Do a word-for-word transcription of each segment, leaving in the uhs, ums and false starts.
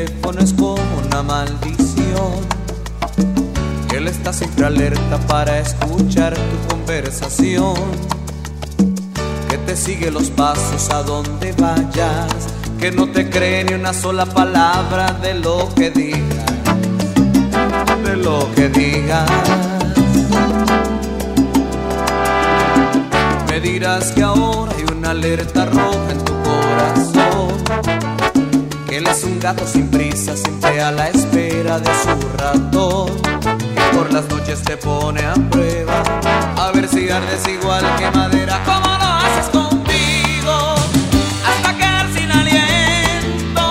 teléfono es como una maldición. Él está siempre alerta para escuchar tu conversación, que te sigue los pasos a donde vayas, que no te cree ni una sola palabra de lo que digas, de lo que digas. Me dirás que ahora hay una alerta roja en tu corazón, que él es un gato sin prisa, siempre a la espera de su ratón, que por las noches te pone a prueba, a ver si ardes igual que madera. ¿Cómo lo haces conmigo hasta quedar sin aliento?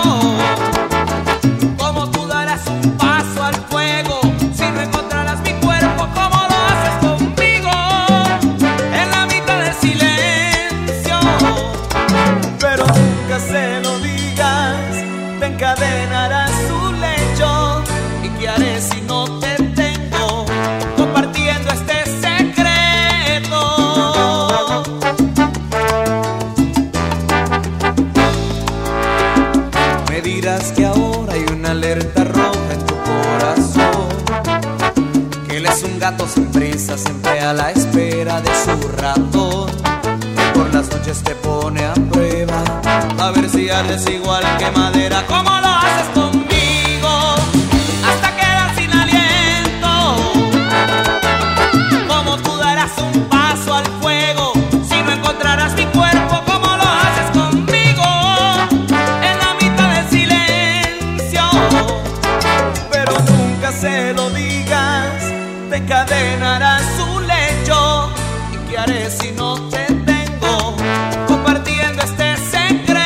¿Cómo tú darás un paso al fuego si no encontrarás mi cuerpo? ¿Cómo lo haces conmigo en la mitad del silencio? Pero nunca se lo digas, te encadenarás su lecho. ¿Y qué haré si no te tengo compartiendo este secreto? Me dirás que ahora hay una alerta roja en tu corazón, que él es un gato sin prisa, siempre a la espera de su ratón, que por las noches te pone a prueba, a ver si ardes igual que madera. ¿Cómo lo haces conmigo hasta quedar sin aliento? ¿Cómo tú darás un paso al fuego si no encontrarás mi cuerpo? ¿Cómo lo haces conmigo en la mitad del silencio? Pero nunca se lo digas, te encadenarás su lecho. ¿Y qué haré si no te tengo compartiendo este secreto?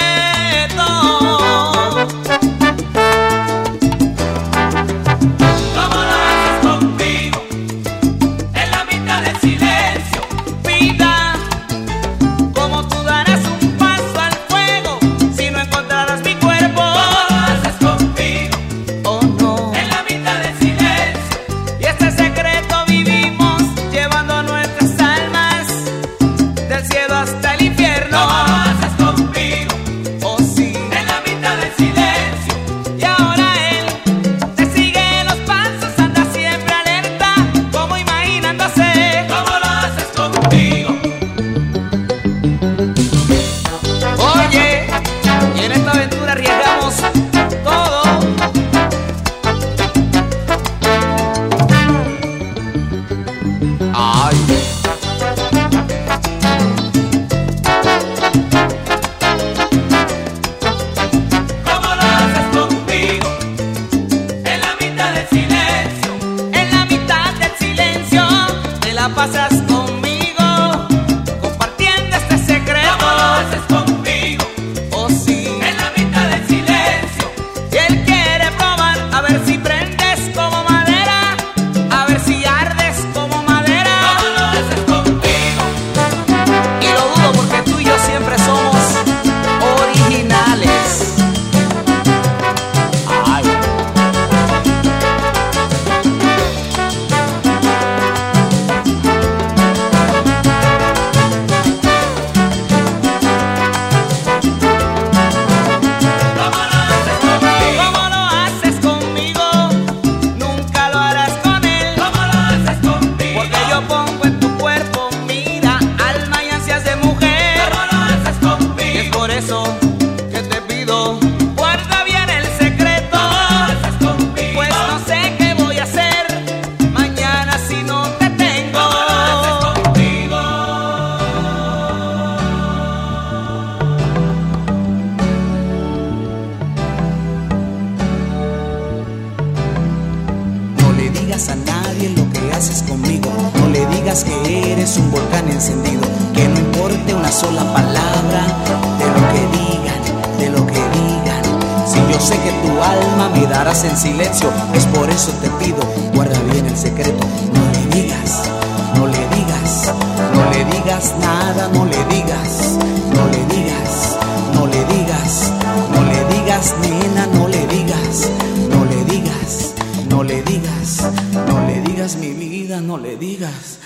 ¿Cómo lo haces conmigo en la mitad del silencio? Vida, ¿cómo tú darás un paso al fuego si no encontrarás mi cuerpo? ¿Cómo lo haces conmigo? Oh no, en la mitad del silencio. Y este secreto vivimos llevando nuestras almas del cielo hasta el infierno. ¿Cómo lo haces conmigo? Oh sí, en la mitad del silencio. Y ahora él te sigue los pasos, anda siempre alerta, como imaginándose. ¿Cómo lo haces conmigo? Oye, y en esta aventura arriesgamos todo. Ay. ¿Cómo lo haces conmigo en la mitad del silencio? En la mitad del silencio te la pasas conmigo compartiendo este secreto. ¿Cómo lo haces conmigo? Oh sí, en la mitad del silencio. Y él quiere probar a ver si prendes como madera, a ver si ardes como madera. ¿Cómo lo haces conmigo? Y lo dudo porque tú y yo siempre somos originales. Ay. ¿Cómo lo haces conmigo? Nunca lo harás con él. ¿Cómo lo haces conmigo? Porque yo pongo en tu cuerpo, mira, alma y ansias de mujer. ¿Cómo lo haces conmigo? Y es por eso que te pido, guarda bien el secreto. ¿Cómo lo haces conmigo? Pues no sé qué voy a hacer mañana si no te tengo. ¿Cómo lo haces conmigo? No le digas a nadie lo que haces conmigo, no le digas que eres un volcán encendido, que no importe una sola palabra de lo que digan, de lo que digan. Si yo sé que tu alma me darás en silencio, es por eso te pido, guarda bien el secreto. No le digas, no le digas, no le digas nada, no le digas, no le digas, no le digas, no le digas, nena, no le digas, no le digas, no le digas, no le digas mi vida, no le digas.